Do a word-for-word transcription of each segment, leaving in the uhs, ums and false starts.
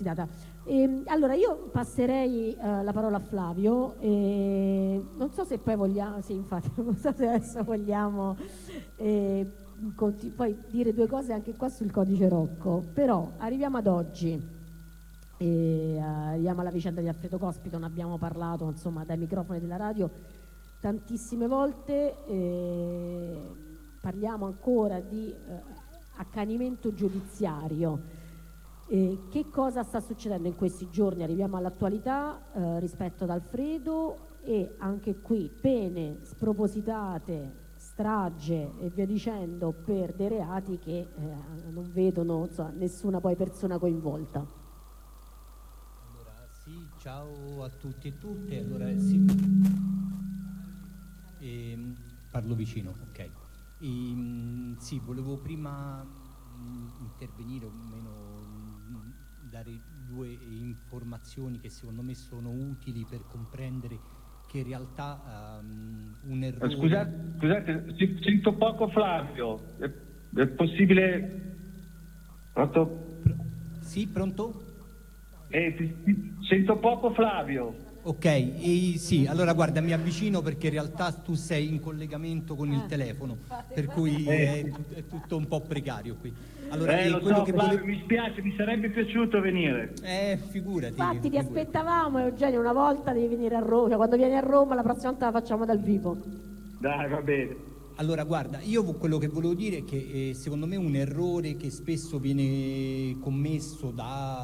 E, allora io passerei uh, la parola a Flavio e non so se poi vogliamo, sì infatti non so se adesso vogliamo eh, conti- poi dire due cose anche qua sul codice Rocco, però arriviamo ad oggi e uh, arriviamo alla vicenda di Alfredo Cospito, ne abbiamo parlato insomma dai microfoni della radio tantissime volte, eh, parliamo ancora di eh, accanimento giudiziario. Eh, che cosa sta succedendo in questi giorni? Arriviamo all'attualità eh, rispetto ad Alfredo e anche qui pene spropositate, strage e via dicendo per dei reati che eh, non vedono insomma, nessuna poi persona coinvolta. Allora sì, ciao a tutti e tutte. Allora sì, e, parlo vicino, ok. E, sì, volevo prima mh, intervenire o meno dare due informazioni che secondo me sono utili per comprendere che in realtà um, un errore... Scusate, scusate, sento poco Flavio, è, è possibile... Pronto? Pro... Sì, pronto? Eh, ti, ti, sento poco Flavio. Ok, e sì, allora guarda, mi avvicino perché in realtà tu sei in collegamento con il Ah. telefono, per cui Eh. è, è tutto un po' precario qui. Allora, eh, eh, lo quello so che Flavio, volevo... mi spiace, mi sarebbe piaciuto venire. Eh, figurati. Infatti ti figurati. aspettavamo Eugenio, una volta devi venire a Roma, cioè, quando vieni a Roma la prossima volta la facciamo dal vivo. Dai, va bene. Allora, guarda, io quello che volevo dire è che eh, secondo me un errore che spesso viene commesso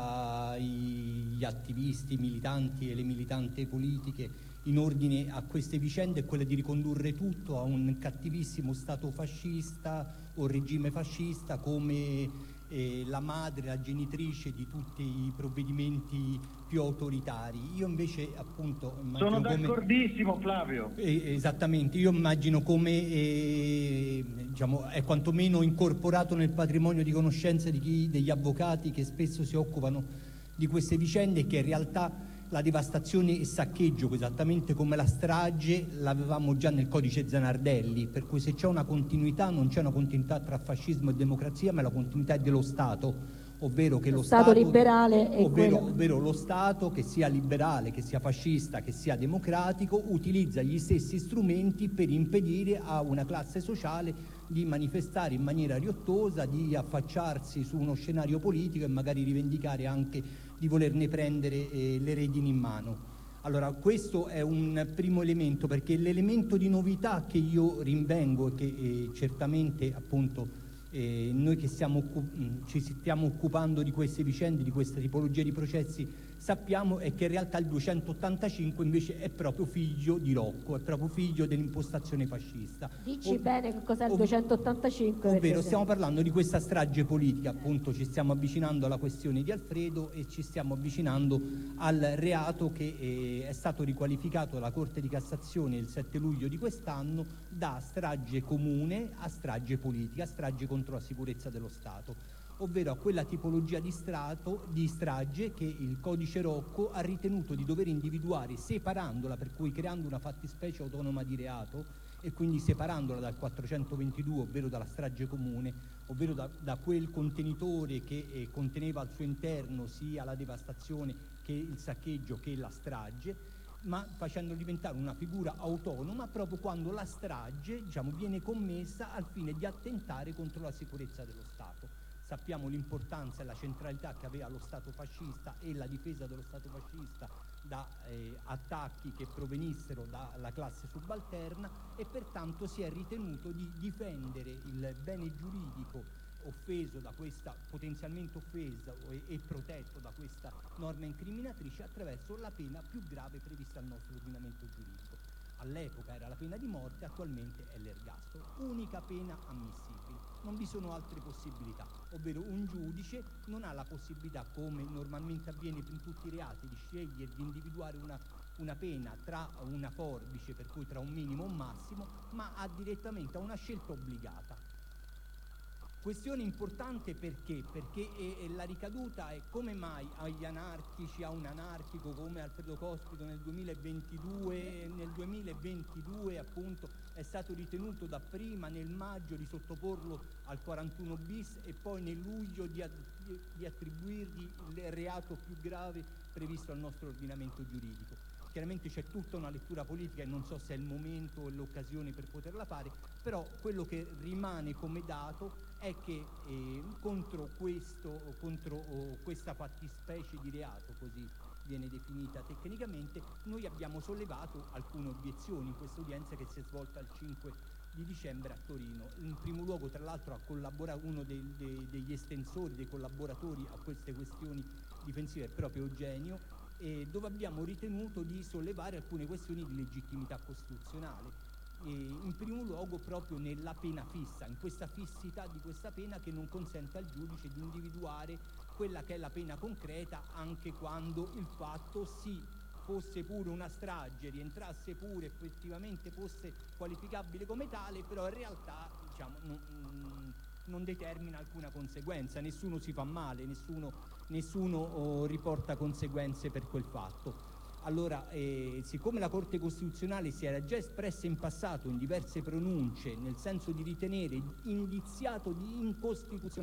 dagli attivisti, i militanti e le militanti politiche in ordine a queste vicende è quello di ricondurre tutto a un cattivissimo stato fascista o regime fascista come eh, la madre, la genitrice di tutti i provvedimenti più autoritari. Io invece appunto immagino Sono come... d'accordissimo Flavio. Eh, esattamente, io immagino come eh, diciamo, è quantomeno incorporato nel patrimonio di conoscenza di chi, degli avvocati che spesso si occupano di queste vicende, che in realtà la devastazione e saccheggio, esattamente come la strage, l'avevamo già nel codice Zanardelli, per cui se c'è una continuità non c'è una continuità tra fascismo e democrazia, ma la continuità dello Stato, ovvero che lo, lo Stato, Stato liberale e ovvero, quello... ovvero lo Stato, che sia liberale, che sia fascista, che sia democratico, utilizza gli stessi strumenti per impedire a una classe sociale di manifestare in maniera riottosa, di affacciarsi su uno scenario politico e magari rivendicare anche di volerne prendere eh, le redini in mano. Allora, questo è un primo elemento, perché l'elemento di novità che io rinvengo e che eh, certamente appunto eh, noi che stiamo, ci stiamo occupando di queste vicende, di questa tipologia di processi, sappiamo è che in realtà il duecentottantacinque invece è proprio figlio di Rocco, è proprio figlio dell'impostazione fascista. Dici Ov- bene che cos'è il ov- duecentottantacinque? Ovvero stiamo parlando di questa strage politica, appunto ci stiamo avvicinando alla questione di Alfredo e ci stiamo avvicinando al reato che eh, è stato riqualificato dalla Corte di Cassazione il sette luglio di quest'anno da strage comune a strage politica, a strage contro la sicurezza dello Stato, ovvero a quella tipologia di, strato, di strage che il codice Rocco ha ritenuto di dover individuare separandola, per cui creando una fattispecie autonoma di reato e quindi separandola dal quattrocentoventidue, ovvero dalla strage comune, ovvero da, da quel contenitore che eh, conteneva al suo interno sia la devastazione che il saccheggio che la strage, ma facendo diventare una figura autonoma proprio quando la strage, diciamo, viene commessa al fine di attentare contro la sicurezza dello Stato. Sappiamo l'importanza e la centralità che aveva lo Stato fascista e la difesa dello Stato fascista da eh, attacchi che provenissero dalla classe subalterna e pertanto si è ritenuto di difendere il bene giuridico offeso da questa, potenzialmente offeso e, e protetto da questa norma incriminatrice attraverso la pena più grave prevista al nostro ordinamento giuridico. All'epoca era la pena di morte, attualmente è l'ergastolo, unica pena ammissibile, non vi sono altre possibilità, ovvero un giudice non ha la possibilità, come normalmente avviene in tutti i reati, di scegliere di individuare una, una pena tra una forbice, per cui tra un minimo e un massimo, ma ha direttamente una scelta obbligata. Questione importante perché? Perché è, è la ricaduta è come mai agli anarchici, a un anarchico come Alfredo Cospito nel duemilaventidue, nel duemilaventidue appunto è stato ritenuto dapprima nel maggio di sottoporlo al quarantuno bis e poi nel luglio di, di, di attribuirgli il reato più grave previsto al nostro ordinamento giuridico. Chiaramente c'è tutta una lettura politica e non so se è il momento o l'occasione per poterla fare, però quello che rimane come dato è che eh, contro, questo, contro oh, questa fattispecie di reato, così viene definita tecnicamente, noi abbiamo sollevato alcune obiezioni in questa udienza che si è svolta il cinque di dicembre a Torino. In primo luogo, tra l'altro, ha collaborato uno dei, dei, degli estensori, dei collaboratori a queste questioni difensive, è proprio Eugenio, eh, dove abbiamo ritenuto di sollevare alcune questioni di legittimità costituzionale. E in primo luogo proprio nella pena fissa, in questa fissità di questa pena che non consente al giudice di individuare quella che è la pena concreta anche quando il fatto si fosse pure una strage, rientrasse pure effettivamente, fosse qualificabile come tale, però in realtà diciamo, non, non determina alcuna conseguenza, nessuno si fa male, nessuno, nessuno oh, riporta conseguenze per quel fatto. Allora, eh, siccome la Corte Costituzionale si era già espressa in passato in diverse pronunce nel senso di ritenere indiziato di incostituzionalità